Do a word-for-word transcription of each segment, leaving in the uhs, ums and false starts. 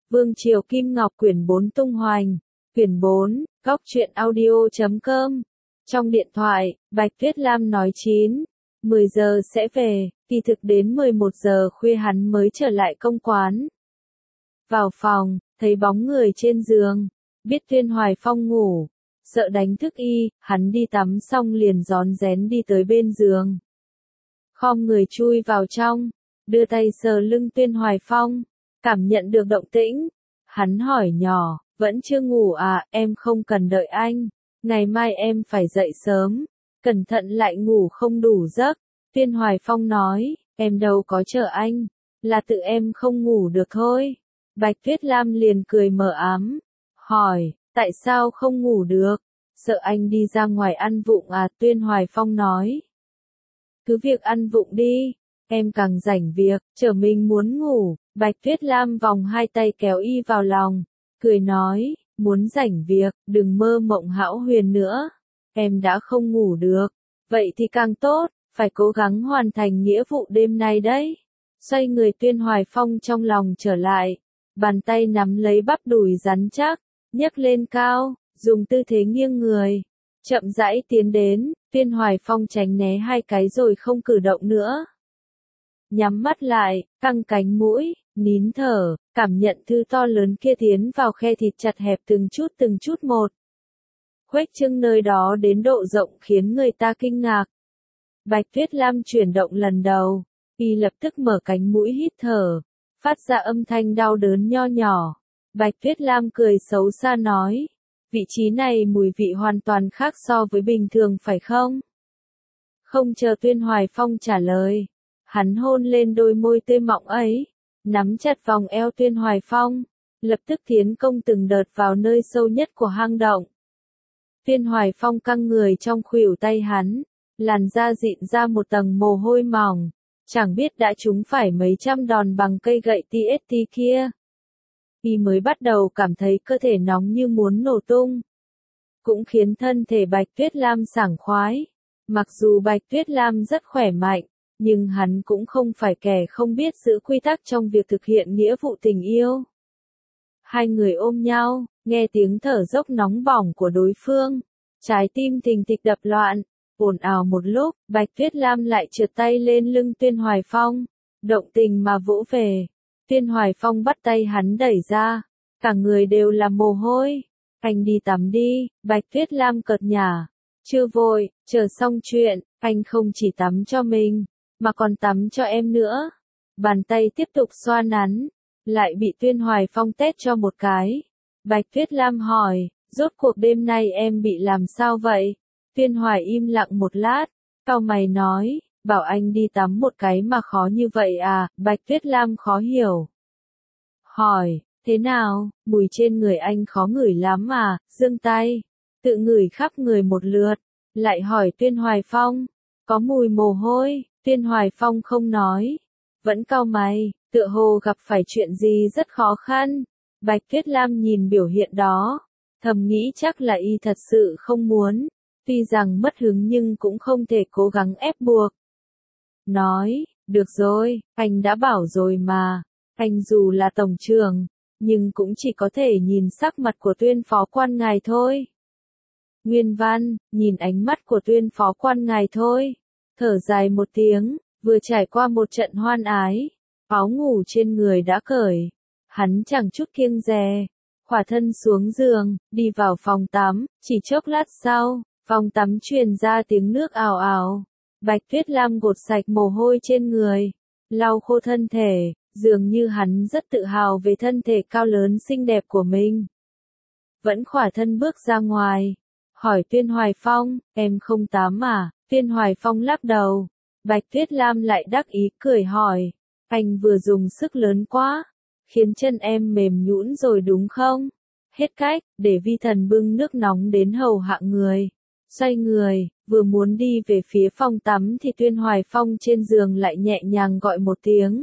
Vương Triều Kim Ngọc quyển bốn tung hoành. Quyển bốn, góc truyện audio chấm com. Trong điện thoại, Bạch Tuyết Lam nói chín, mười giờ sẽ về, kỳ thực đến mười một giờ khuya hắn mới trở lại công quán. Vào phòng, thấy bóng người trên giường, biết Tuyên Hoài Phong ngủ, sợ đánh thức y, hắn đi tắm xong liền rón rén đi tới bên giường. Khom người chui vào trong, đưa tay sờ lưng Tuyên Hoài Phong, cảm nhận được động tĩnh. Hắn hỏi nhỏ, vẫn chưa ngủ à, em không cần đợi anh, ngày mai em phải dậy sớm, cẩn thận lại ngủ không đủ giấc. Tuyên Hoài Phong nói, em đâu có chờ anh, là tự em không ngủ được thôi. Bạch Tuyết Lam liền cười mờ ám, hỏi, tại sao không ngủ được, sợ anh đi ra ngoài ăn vụng à? Tuyên Hoài Phong nói, cứ việc ăn vụng đi, em càng rảnh việc, chờ mình muốn ngủ. Bạch Tuyết Lam vòng hai tay kéo y vào lòng, cười nói, muốn rảnh việc, đừng mơ mộng hão huyền nữa, em đã không ngủ được, vậy thì càng tốt, phải cố gắng hoàn thành nghĩa vụ đêm nay đấy. Xoay người Tuyên Hoài Phong trong lòng trở lại, bàn tay nắm lấy bắp đùi rắn chắc, nhấc lên cao, dùng tư thế nghiêng người, chậm rãi tiến đến. Tuyên Hoài Phong tránh né hai cái rồi không cử động nữa. Nhắm mắt lại, căng cánh mũi, nín thở, cảm nhận thứ to lớn kia tiến vào khe thịt chặt hẹp từng chút từng chút một. Khuếch trương nơi đó đến độ rộng khiến người ta kinh ngạc. Bạch Tuyết Lam chuyển động lần đầu, y lập tức mở cánh mũi hít thở, phát ra âm thanh đau đớn nho nhỏ. Bạch Tuyết Lam cười xấu xa nói, vị trí này mùi vị hoàn toàn khác so với bình thường phải không? Không chờ Tuyên Hoài Phong trả lời, hắn hôn lên đôi môi tươi mọng ấy, nắm chặt vòng eo Tuyên Hoài Phong, lập tức tiến công từng đợt vào nơi sâu nhất của hang động. Tuyên Hoài Phong căng người trong khuỷu tay hắn, làn da dịn ra một tầng mồ hôi mỏng, chẳng biết đã trúng phải mấy trăm đòn bằng cây gậy tê ét tê kia. Y mới bắt đầu cảm thấy cơ thể nóng như muốn nổ tung, cũng khiến thân thể Bạch Tuyết Lam sảng khoái. Mặc dù Bạch Tuyết Lam rất khỏe mạnh, nhưng hắn cũng không phải kẻ không biết giữ quy tắc trong việc thực hiện nghĩa vụ tình yêu. Hai người ôm nhau, nghe tiếng thở dốc nóng bỏng của đối phương, trái tim thình thịch đập loạn, ồn ào một lúc, Bạch Tuyết Lam lại trượt tay lên lưng Tuyên Hoài Phong, động tình mà vỗ về. Tuyên Hoài Phong bắt tay hắn đẩy ra, cả người đều là mồ hôi. Anh đi tắm đi, Bạch Tuyết Lam cợt nhả. Chưa vội, chờ xong chuyện, anh không chỉ tắm cho mình, mà còn tắm cho em nữa. Bàn tay tiếp tục xoa nắn, lại bị Tuyên Hoài Phong tét cho một cái. Bạch Tuyết Lam hỏi, rốt cuộc đêm nay em bị làm sao vậy? Tuyên Hoài im lặng một lát, cau mày nói, bảo anh đi tắm một cái mà khó như vậy à? Bạch Tuyết Lam khó hiểu. Hỏi, thế nào, mùi trên người anh khó ngửi lắm à? Giương tay, tự ngửi khắp người một lượt, lại hỏi Tuyên Hoài Phong, có mùi mồ hôi? Tuyên Hoài Phong không nói, vẫn cau mày, tựa hồ gặp phải chuyện gì rất khó khăn. Bạch Tuyết Lam nhìn biểu hiện đó, thầm nghĩ chắc là y thật sự không muốn, tuy rằng mất hứng nhưng cũng không thể cố gắng ép buộc. Nói, được rồi, anh đã bảo rồi mà, anh dù là tổng trưởng, nhưng cũng chỉ có thể nhìn sắc mặt của Tuyên phó quan ngài thôi. Nguyên văn, nhìn ánh mắt của Tuyên phó quan ngài thôi. Thở dài một tiếng, vừa trải qua một trận hoan ái, áo ngủ trên người đã cởi, hắn chẳng chút kiêng dè, khỏa thân xuống giường, đi vào phòng tắm, chỉ chốc lát sau, phòng tắm truyền ra tiếng nước ào ào. Bạch Tuyết Lam gột sạch mồ hôi trên người, lau khô thân thể, dường như hắn rất tự hào về thân thể cao lớn xinh đẹp của mình. Vẫn khỏa thân bước ra ngoài, hỏi Tuyên Hoài Phong, em không tắm à? Tuyên Hoài Phong lắc đầu. Bạch Tuyết Lam lại đắc ý cười hỏi, anh vừa dùng sức lớn quá, khiến chân em mềm nhũn rồi đúng không? Hết cách, để vi thần bưng nước nóng đến hầu hạ người. Xoay người, vừa muốn đi về phía phòng tắm thì Tuyên Hoài Phong trên giường lại nhẹ nhàng gọi một tiếng.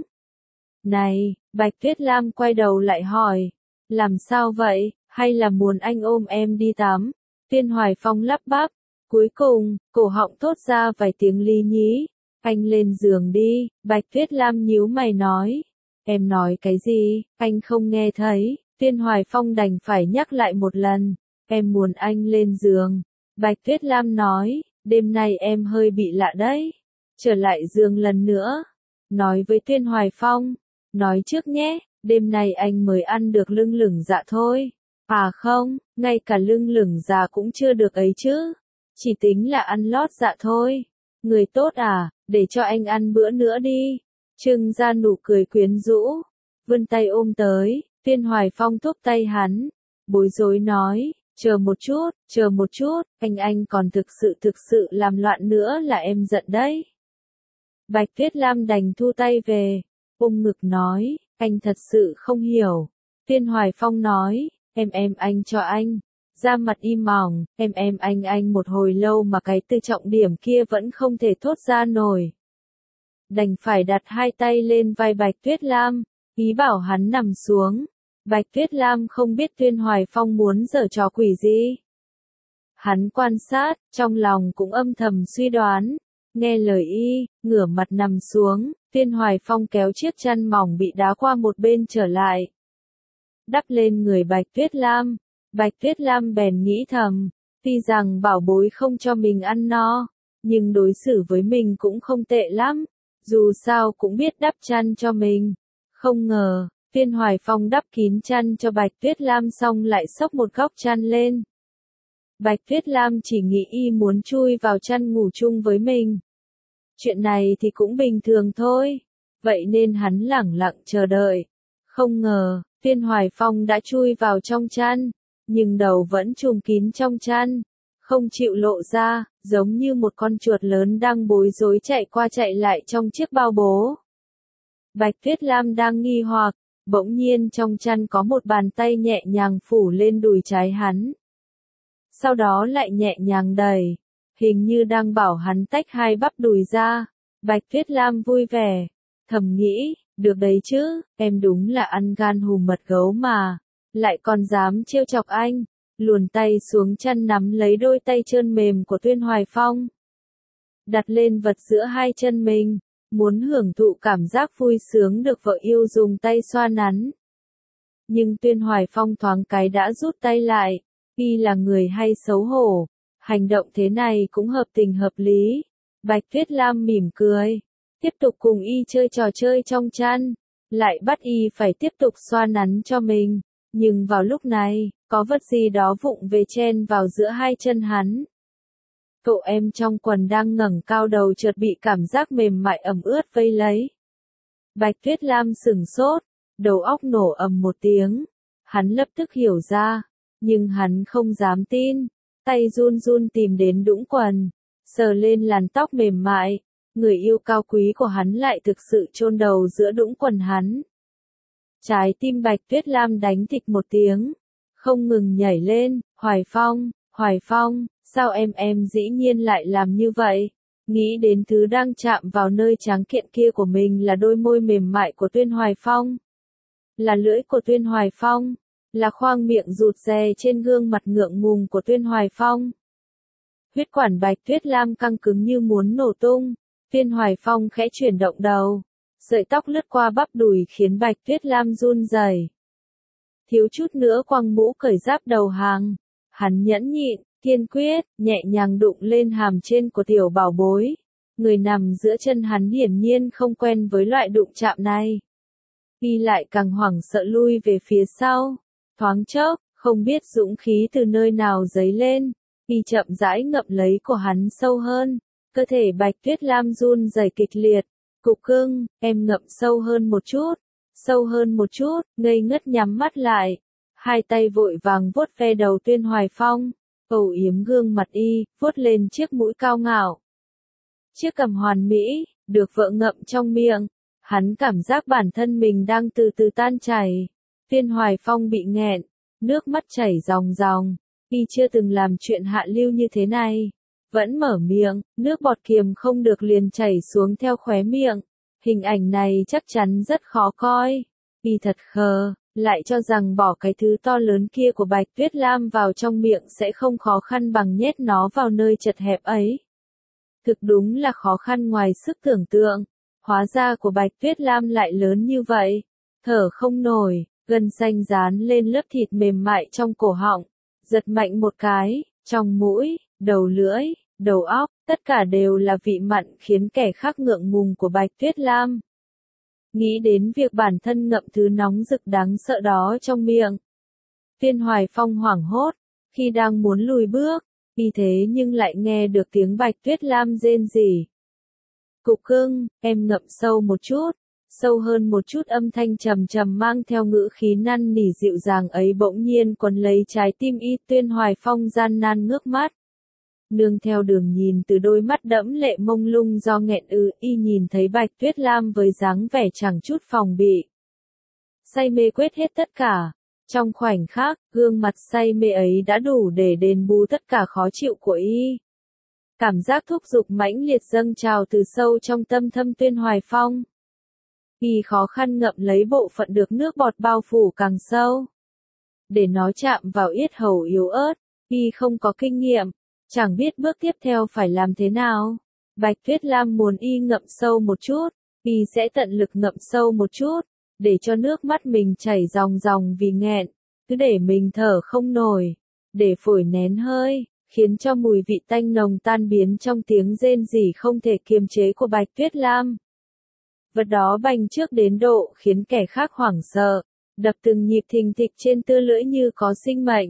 Này, Bạch Tuyết Lam quay đầu lại hỏi, làm sao vậy, hay là muốn anh ôm em đi tắm? Tuyên Hoài Phong lắp bắp, cuối cùng, cổ họng thốt ra vài tiếng ly nhí, anh lên giường đi. Bạch Tuyết Lam nhíu mày nói, Em nói cái gì, anh không nghe thấy, Tuyên Hoài Phong đành phải nhắc lại một lần, em muốn anh lên giường. Bạch Tuyết Lam nói, đêm nay em hơi bị lạ đấy, trở lại giường lần nữa. Nói với Tuyên Hoài Phong, nói trước nhé, đêm nay anh mới ăn được lưng lửng dạ thôi. À không, ngay cả lưng lửng dạ cũng chưa được ấy chứ, chỉ tính là ăn lót dạ thôi. Người tốt à, để cho anh ăn bữa nữa đi. Trưng ra nụ cười quyến rũ, vươn tay ôm tới, Tuyên Hoài Phong thúc tay hắn, bối rối nói, chờ một chút, chờ một chút, anh anh còn thực sự thực sự làm loạn nữa là em giận đấy. Bạch Tuyết Lam đành thu tay về, ôm ngực nói, anh thật sự không hiểu. Tuyên Hoài Phong nói, em em anh cho anh. Da mặt im mỏng, em em anh anh một hồi lâu mà cái từ trọng điểm kia vẫn không thể thốt ra nổi. Đành phải đặt hai tay lên vai Bạch Tuyết Lam, ý bảo hắn nằm xuống. Bạch Tuyết Lam không biết Tuyên Hoài Phong muốn giở trò quỷ gì. Hắn quan sát, trong lòng cũng âm thầm suy đoán. Nghe lời y, ngửa mặt nằm xuống, Tuyên Hoài Phong kéo chiếc chăn mỏng bị đá qua một bên trở lại. Đắp lên người Bạch Tuyết Lam. Bạch Tuyết Lam bèn nghĩ thầm, tuy rằng bảo bối không cho mình ăn no, nhưng đối xử với mình cũng không tệ lắm, dù sao cũng biết đắp chăn cho mình. Không ngờ, Tuyên Hoài Phong đắp kín chăn cho Bạch Tuyết Lam xong lại xốc một góc chăn lên. Bạch Tuyết Lam chỉ nghĩ y muốn chui vào chăn ngủ chung với mình. Chuyện này thì cũng bình thường thôi, vậy nên hắn lẳng lặng chờ đợi. Không ngờ, Tuyên Hoài Phong đã chui vào trong chăn, nhưng đầu vẫn trùm kín trong chăn, không chịu lộ ra, giống như một con chuột lớn đang bối rối chạy qua chạy lại trong chiếc bao bố. Bạch Tuyết Lam đang nghi hoặc, bỗng nhiên trong chăn có một bàn tay nhẹ nhàng phủ lên đùi trái hắn. Sau đó lại nhẹ nhàng đẩy, hình như đang bảo hắn tách hai bắp đùi ra. Bạch Tuyết Lam vui vẻ, thầm nghĩ, được đấy chứ, em đúng là ăn gan hùm mật gấu mà, lại còn dám trêu chọc anh. Luồn tay xuống chăn nắm lấy đôi tay trơn mềm của Tuyên Hoài Phong, đặt lên vật giữa hai chân mình, muốn hưởng thụ cảm giác vui sướng được vợ yêu dùng tay xoa nắn. Nhưng Tuyên Hoài Phong thoáng cái đã rút tay lại, y là người hay xấu hổ, hành động thế này cũng hợp tình hợp lý. Bạch Tuyết Lam mỉm cười, tiếp tục cùng y chơi trò chơi trong chăn, lại bắt y phải tiếp tục xoa nắn cho mình. Nhưng vào lúc này, có vật gì đó vụng về chen vào giữa hai chân hắn. Cậu em trong quần đang ngẩng cao đầu chợt bị cảm giác mềm mại ẩm ướt vây lấy. Bạch Tuyết Lam sửng sốt, đầu óc nổ ầm một tiếng. Hắn lập tức hiểu ra, nhưng hắn không dám tin. Tay run run tìm đến đũng quần, sờ lên làn tóc mềm mại. Người yêu cao quý của hắn lại thực sự chôn đầu giữa đũng quần hắn. Trái tim Bạch Tuyết Lam đánh thịch một tiếng, không ngừng nhảy lên. Hoài Phong, Hoài Phong, sao em em dĩ nhiên lại làm như vậy? Nghĩ đến thứ đang chạm vào nơi trắng kiện kia của mình là đôi môi mềm mại của Tuyên Hoài Phong, là lưỡi của Tuyên Hoài Phong, là khoang miệng rụt rè trên gương mặt ngượng ngùng của Tuyên Hoài Phong. Huyết quản Bạch Tuyết Lam căng cứng như muốn nổ tung. Tuyên Hoài Phong khẽ chuyển động đầu, sợi tóc lướt qua bắp đùi khiến Bạch Tuyết Lam run rẩy. Thiếu chút nữa quăng mũ cởi giáp đầu hàng. Hắn nhẫn nhịn, kiên quyết, nhẹ nhàng đụng lên hàm trên của tiểu bảo bối. Người nằm giữa chân hắn hiển nhiên không quen với loại đụng chạm này. Y lại càng hoảng sợ lui về phía sau. Thoáng chốc, không biết dũng khí từ nơi nào dấy lên. Y chậm rãi ngậm lấy của hắn sâu hơn. Cơ thể Bạch Tuyết Lam run rẩy kịch liệt. Cục cưng, em ngậm sâu hơn một chút. Sâu hơn một chút, ngây ngất nhắm mắt lại. Hai tay vội vàng vuốt ve đầu Tuyên Hoài Phong, âu yếm gương mặt y, vuốt lên chiếc mũi cao ngạo. Chiếc cằm hoàn mỹ, được vợ ngậm trong miệng. Hắn cảm giác bản thân mình đang từ từ tan chảy. Tuyên Hoài Phong bị nghẹn, nước mắt chảy ròng ròng. Y chưa từng làm chuyện hạ lưu như thế này. Vẫn mở miệng, nước bọt kiềm không được liền chảy xuống theo khóe miệng. Hình ảnh này chắc chắn rất khó coi. Y thật khờ, lại cho rằng bỏ cái thứ to lớn kia của Bạch Tuyết Lam vào trong miệng sẽ không khó khăn bằng nhét nó vào nơi chật hẹp ấy. Thực đúng là khó khăn ngoài sức tưởng tượng. Hóa ra của Bạch Tuyết Lam lại lớn như vậy. thở không nổi, gân xanh dán lên lớp thịt mềm mại trong cổ họng, giật mạnh một cái, trong mũi, đầu lưỡi, đầu óc, tất cả đều là vị mặn khiến kẻ khác ngượng ngùng của Bạch Tuyết Lam. Nghĩ đến việc bản thân ngậm thứ nóng rực đáng sợ đó trong miệng. Viên Hoài Phong hoảng hốt, khi đang muốn lùi bước, vì thế nhưng lại nghe được tiếng Bạch Tuyết Lam rên rỉ. Cục cưng, em ngậm sâu một chút, sâu hơn một chút, âm thanh trầm trầm mang theo ngữ khí năn nỉ dịu dàng ấy bỗng nhiên quấn lấy trái tim y. Viên Hoài Phong gian nan ngước mắt. Nương theo đường nhìn từ đôi mắt đẫm lệ mông lung do nghẹn ứ, y nhìn thấy Bạch Tuyết Lam với dáng vẻ chẳng chút phòng bị. Say mê quét hết tất cả. Trong khoảnh khắc, gương mặt say mê ấy đã đủ để đền bù tất cả khó chịu của y. Cảm giác thúc giục mãnh liệt dâng trào từ sâu trong tâm thâm Tuyên Hoài Phong. Y khó khăn ngậm lấy bộ phận được nước bọt bao phủ càng sâu. Để nó chạm vào yết hầu yếu ớt, y không có kinh nghiệm, chẳng biết bước tiếp theo phải làm thế nào. Bạch Tuyết Lam muốn y ngậm sâu một chút, y sẽ tận lực ngậm sâu một chút, để cho nước mắt mình chảy ròng ròng vì nghẹn, cứ để mình thở không nổi, để phổi nén hơi, khiến cho mùi vị tanh nồng tan biến trong tiếng rên rỉ không thể kiềm chế của Bạch Tuyết Lam. Vật đó bành trước đến độ khiến kẻ khác hoảng sợ, đập từng nhịp thình thịch trên tư lưỡi như có sinh mệnh.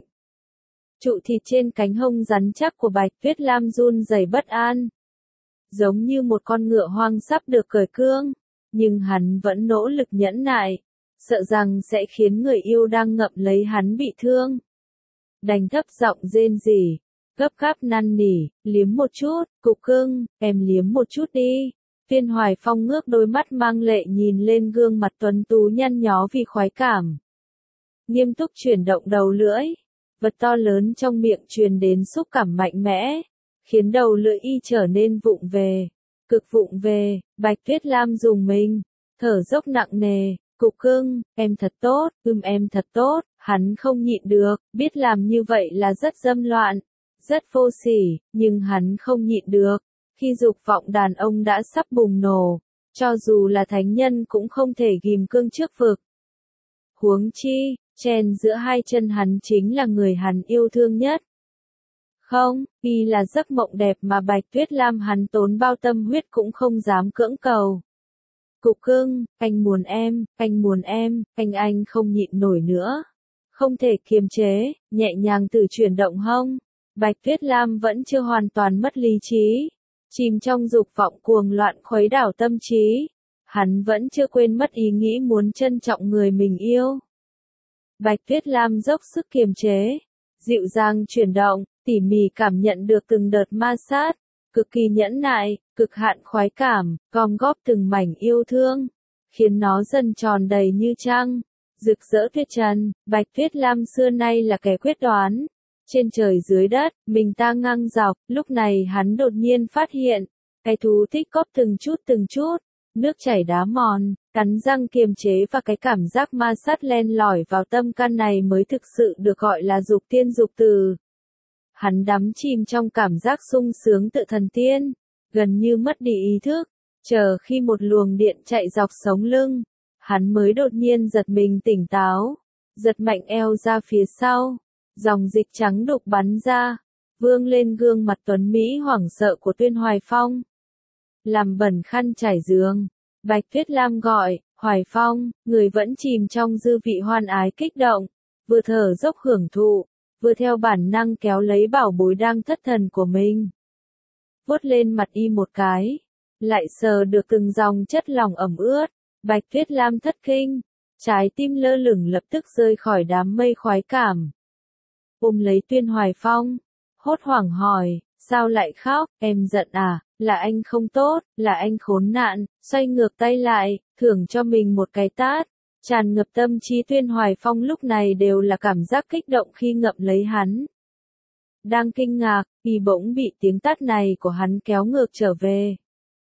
Trụ thịt trên cánh hông rắn chắc của Bạch Tuyết Lam run rẩy bất an. Giống như một con ngựa hoang sắp được cởi cương, nhưng hắn vẫn nỗ lực nhẫn nại, sợ rằng sẽ khiến người yêu đang ngậm lấy hắn bị thương. Đành thấp giọng rên rỉ, gấp gáp năn nỉ, liếm một chút, cục cưng, em liếm một chút đi. Viên Hoài Phong ngước đôi mắt mang lệ nhìn lên gương mặt tuấn tú nhăn nhó vì khoái cảm. Nghiêm túc chuyển động đầu lưỡi, vật to lớn trong miệng truyền đến xúc cảm mạnh mẽ, khiến đầu lưỡi y trở nên vụng về, cực vụng về. Bạch Tuyết Lam dùng mình, thở dốc nặng nề, cục cưng, em thật tốt, ưm em thật tốt. Hắn không nhịn được, biết làm như vậy là rất dâm loạn, rất vô sỉ, nhưng hắn không nhịn được. Khi dục vọng đàn ông đã sắp bùng nổ, cho dù là thánh nhân cũng không thể ghim cương trước vực. Huống chi, chen giữa hai chân hắn chính là người hắn yêu thương nhất. Không, y là giấc mộng đẹp mà Bạch Tuyết Lam hắn tốn bao tâm huyết cũng không dám cưỡng cầu. Cục cưng, anh muốn em, anh muốn em, anh anh không nhịn nổi nữa. Không thể kiềm chế, nhẹ nhàng từ chuyển động hông. Bạch Tuyết Lam vẫn chưa hoàn toàn mất lý trí. Chìm trong dục vọng cuồng loạn khuấy đảo tâm trí. Hắn vẫn chưa quên mất ý nghĩ muốn trân trọng người mình yêu. Bạch Tuyết Lam dốc sức kiềm chế, dịu dàng chuyển động, tỉ mỉ cảm nhận được từng đợt ma sát, cực kỳ nhẫn nại, cực hạn khoái cảm, gom góp từng mảnh yêu thương, khiến nó dần tròn đầy như trăng, rực rỡ tuyệt trần. Bạch Tuyết Lam xưa nay là kẻ quyết đoán. Trên trời dưới đất, mình ta ngang dọc, lúc này hắn đột nhiên phát hiện, cái thú thích cóp từng chút từng chút, nước chảy đá mòn, cắn răng kiềm chế và cái cảm giác ma sát len lỏi vào tâm can này mới thực sự được gọi là dục tiên dục tử. Hắn đắm chìm trong cảm giác sung sướng tự thần tiên, gần như mất đi ý thức, chờ khi một luồng điện chạy dọc sống lưng, hắn mới đột nhiên giật mình tỉnh táo, giật mạnh eo ra phía sau. Dòng dịch trắng đục bắn ra, vương lên gương mặt tuấn Mỹ hoảng sợ của Tuyên Hoài Phong. Làm bẩn khăn trải giường, Bạch Tuyết Lam gọi, Hoài Phong, người vẫn chìm trong dư vị hoan ái kích động, vừa thở dốc hưởng thụ, vừa theo bản năng kéo lấy bảo bối đang thất thần của mình. Vuốt lên mặt y một cái, lại sờ được từng dòng chất lỏng ẩm ướt, Bạch Tuyết Lam thất kinh, trái tim lơ lửng lập tức rơi khỏi đám mây khoái cảm. Ôm lấy Tuyên Hoài Phong, hốt hoảng hỏi, sao lại khóc, em giận à, là anh không tốt, là anh khốn nạn. Xoay ngược tay lại, thưởng cho mình một cái tát, tràn ngập tâm trí Tuyên Hoài Phong lúc này đều là cảm giác kích động khi ngậm lấy hắn. Đang kinh ngạc, y bỗng bị tiếng tát này của hắn kéo ngược trở về.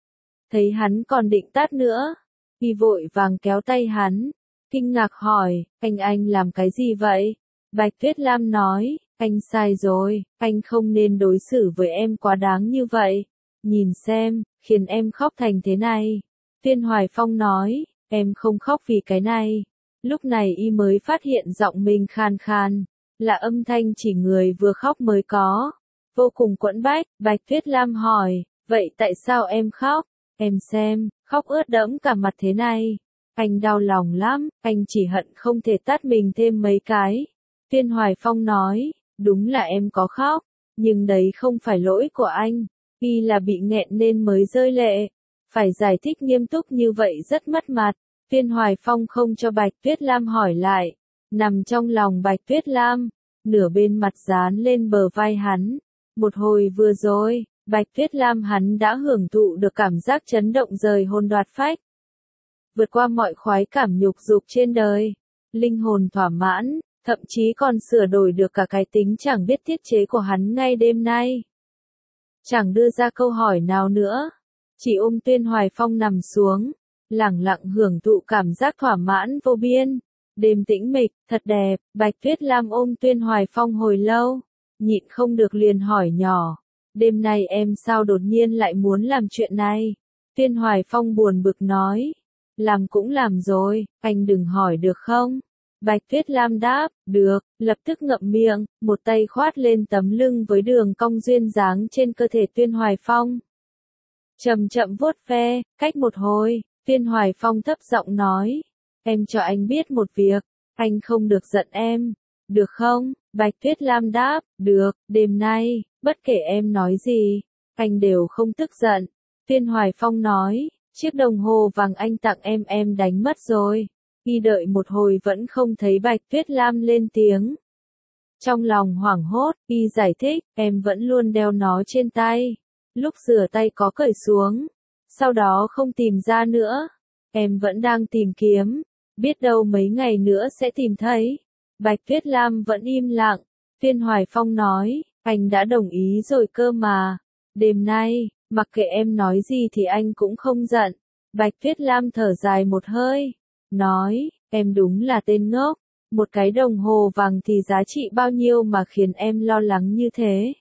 Thấy hắn còn định tát nữa, y vội vàng kéo tay hắn, kinh ngạc hỏi, anh anh làm cái gì vậy? Bạch Tuyết Lam nói, anh sai rồi, anh không nên đối xử với em quá đáng như vậy. Nhìn xem, khiến em khóc thành thế này. Tuyên Hoài Phong nói, em không khóc vì cái này. Lúc này y mới phát hiện giọng mình khan khan, là âm thanh chỉ người vừa khóc mới có. Vô cùng quẫn bách, Bạch Tuyết Lam hỏi, vậy tại sao em khóc? Em xem, khóc ướt đẫm cả mặt thế này. Anh đau lòng lắm, anh chỉ hận không thể tát mình thêm mấy cái. Viên Hoài Phong nói, đúng là em có khóc, nhưng đấy không phải lỗi của anh. Y là bị nghẹn nên mới rơi lệ. Phải giải thích nghiêm túc như vậy rất mất mặt. Viên Hoài Phong không cho Bạch Tuyết Lam hỏi lại. Nằm trong lòng Bạch Tuyết Lam, nửa bên mặt dán lên bờ vai hắn. Một hồi vừa rồi, Bạch Tuyết Lam hắn đã hưởng thụ được cảm giác chấn động rời hồn đoạt phách. Vượt qua mọi khoái cảm nhục dục trên đời. Linh hồn thỏa mãn, thậm chí còn sửa đổi được cả cái tính chẳng biết tiết chế của hắn ngay đêm nay. Chẳng đưa ra câu hỏi nào nữa. Chỉ ôm Viên Hoài Phong nằm xuống, lẳng lặng hưởng thụ cảm giác thỏa mãn vô biên. Đêm tĩnh mịch, thật đẹp, Bạch Tuyết Lam ôm Viên Hoài Phong hồi lâu, nhịn không được liền hỏi nhỏ. Đêm nay em sao đột nhiên lại muốn làm chuyện này? Viên Hoài Phong buồn bực nói. Làm cũng làm rồi, anh đừng hỏi được không? Bạch Tuyết Lam đáp, được, lập tức ngậm miệng, một tay khoát lên tấm lưng với đường cong duyên dáng trên cơ thể Viên Hoài Phong. Chậm chậm vuốt ve, cách một hồi, Viên Hoài Phong thấp giọng nói, em cho anh biết một việc, anh không được giận em, được không? Bạch Tuyết Lam đáp, được, đêm nay, bất kể em nói gì, anh đều không tức giận. Viên Hoài Phong nói, chiếc đồng hồ vàng anh tặng em em đánh mất rồi. Y đợi một hồi vẫn không thấy Bạch Tuyết Lam lên tiếng. Trong lòng hoảng hốt, Y giải thích, em vẫn luôn đeo nó trên tay. Lúc rửa tay có cởi xuống, sau đó không tìm ra nữa. Em vẫn đang tìm kiếm, biết đâu mấy ngày nữa sẽ tìm thấy. Bạch Tuyết Lam vẫn im lặng. Viên Hoài Phong nói, anh đã đồng ý rồi cơ mà. Đêm nay, mặc kệ em nói gì thì anh cũng không giận. Bạch Tuyết Lam thở dài một hơi, nói, em đúng là tên ngốc. Một cái đồng hồ vàng thì giá trị bao nhiêu mà khiến em lo lắng như thế?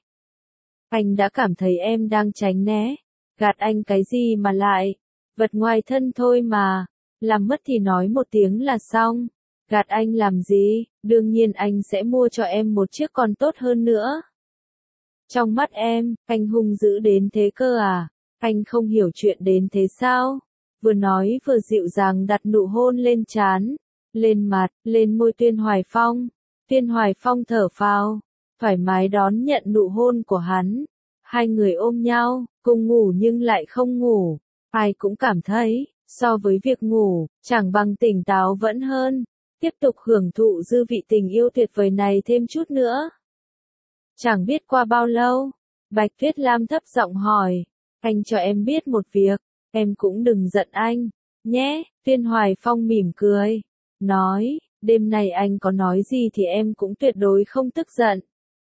Anh đã cảm thấy em đang tránh né, gạt anh cái gì mà lại, vật ngoài thân thôi mà, làm mất thì nói một tiếng là xong, gạt anh làm gì, đương nhiên anh sẽ mua cho em một chiếc còn tốt hơn nữa. Trong mắt em, anh hung dữ đến thế cơ à, anh không hiểu chuyện đến thế sao? Vừa nói vừa dịu dàng đặt nụ hôn lên trán, lên mặt, lên môi Viên Hoài Phong. Viên Hoài Phong thở phào, thoải mái đón nhận nụ hôn của hắn. Hai người ôm nhau, cùng ngủ nhưng lại không ngủ. Ai cũng cảm thấy, so với việc ngủ, chẳng bằng tỉnh táo vẫn hơn. Tiếp tục hưởng thụ dư vị tình yêu tuyệt vời này thêm chút nữa. Chẳng biết qua bao lâu, Bạch Tuyết Lam thấp giọng hỏi, anh cho em biết một việc, em cũng đừng giận anh, nhé. Viên Hoài Phong mỉm cười, nói, đêm nay anh có nói gì thì em cũng tuyệt đối không tức giận.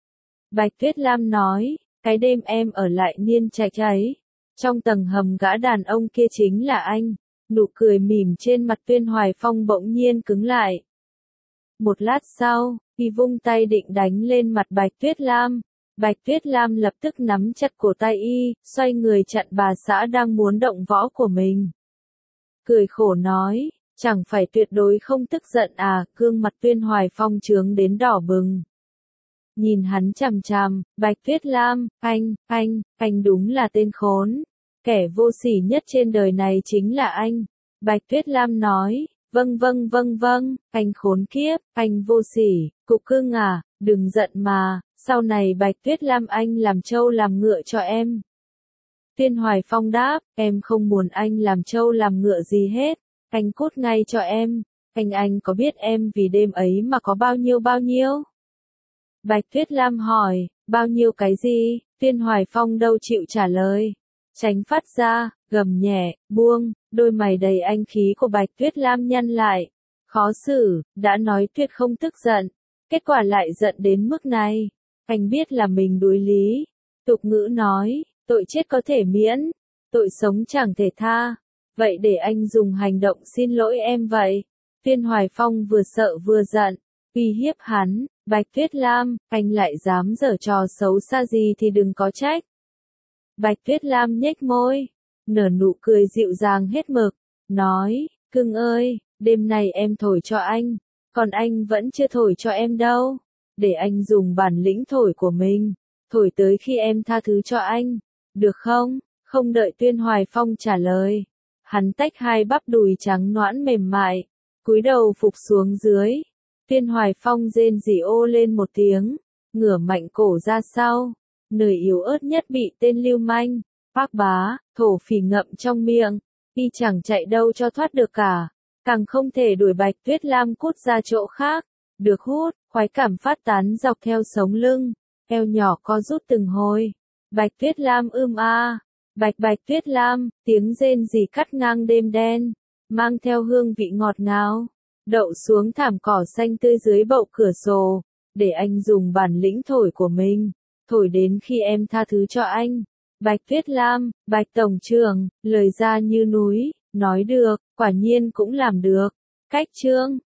Bạch Tuyết Lam nói, cái đêm em ở lại Niên Trạch ấy, trong tầng hầm gã đàn ông kia chính là anh. Nụ cười mỉm trên mặt Viên Hoài Phong bỗng nhiên cứng lại. Một lát sau, y vung tay định đánh lên mặt Bạch Tuyết Lam. Bạch Tuyết Lam lập tức nắm chặt cổ tay y, xoay người chặn bà xã đang muốn động võ của mình. Cười khổ nói, chẳng phải tuyệt đối không tức giận à, gương mặt Viên Hoài Phong trướng đến đỏ bừng. Nhìn hắn chằm chằm, Bạch Tuyết Lam, anh, anh, anh đúng là tên khốn. Kẻ vô sỉ nhất trên đời này chính là anh. Bạch Tuyết Lam nói, vâng vâng vâng vâng, anh khốn kiếp, anh vô sỉ, cục cưng à, đừng giận mà, sau này Bạch Tuyết Lam anh làm trâu làm ngựa cho em. Viên Hoài Phong đáp, em không muốn anh làm trâu làm ngựa gì hết, anh cút ngay cho em, anh anh có biết em vì đêm ấy mà có bao nhiêu bao nhiêu? Bạch Tuyết Lam hỏi, bao nhiêu cái gì? Viên Hoài Phong đâu chịu trả lời. Tránh phát ra, gầm nhẹ, buông, đôi mày đầy anh khí của Bạch Tuyết Lam nhăn lại. Khó xử, đã nói tuyệt không tức giận, kết quả lại giận đến mức này. Anh biết là mình đối lý. Tục ngữ nói, tội chết có thể miễn, tội sống chẳng thể tha. Vậy để anh dùng hành động xin lỗi em vậy. Viên Hoài Phong vừa sợ vừa giận, uy hiếp hắn, Bạch Tuyết Lam, anh lại dám giở trò xấu xa gì thì đừng có trách. Bạch Tuyết Lam nhếch môi, nở nụ cười dịu dàng hết mực, nói, cưng ơi, Đêm nay em thổi cho anh, còn anh vẫn chưa thổi cho em đâu. Để anh dùng bản lĩnh thổi của mình, thổi tới khi em tha thứ cho anh, được không? Không đợi Tuyên Hoài Phong trả lời, hắn tách hai bắp đùi trắng nõn mềm mại, cúi đầu phục xuống dưới. Tuyên Hoài Phong rên rỉ ô lên một tiếng, ngửa mạnh cổ ra sau, nơi yếu ớt nhất bị tên lưu manh, Phác Bá, thổ phỉ ngậm trong miệng, y chẳng chạy đâu cho thoát được cả, càng không thể đuổi Bạch Tuyết Lam cút ra chỗ khác, được hút, khoái cảm phát tán dọc theo sống lưng, eo nhỏ co rút từng hồi. Bạch Tuyết Lam ưm a, bạch bạch Tuyết Lam, tiếng rên rỉ cắt ngang đêm đen, mang theo hương vị ngọt ngào, đậu xuống thảm cỏ xanh tươi dưới bậu cửa sổ, để anh dùng bản lĩnh thổi của mình, thổi đến khi em tha thứ cho anh. Bạch Tuyết Lam, Bạch Tổng trưởng, lời ra như núi, nói được, quả nhiên cũng làm được. Cách chương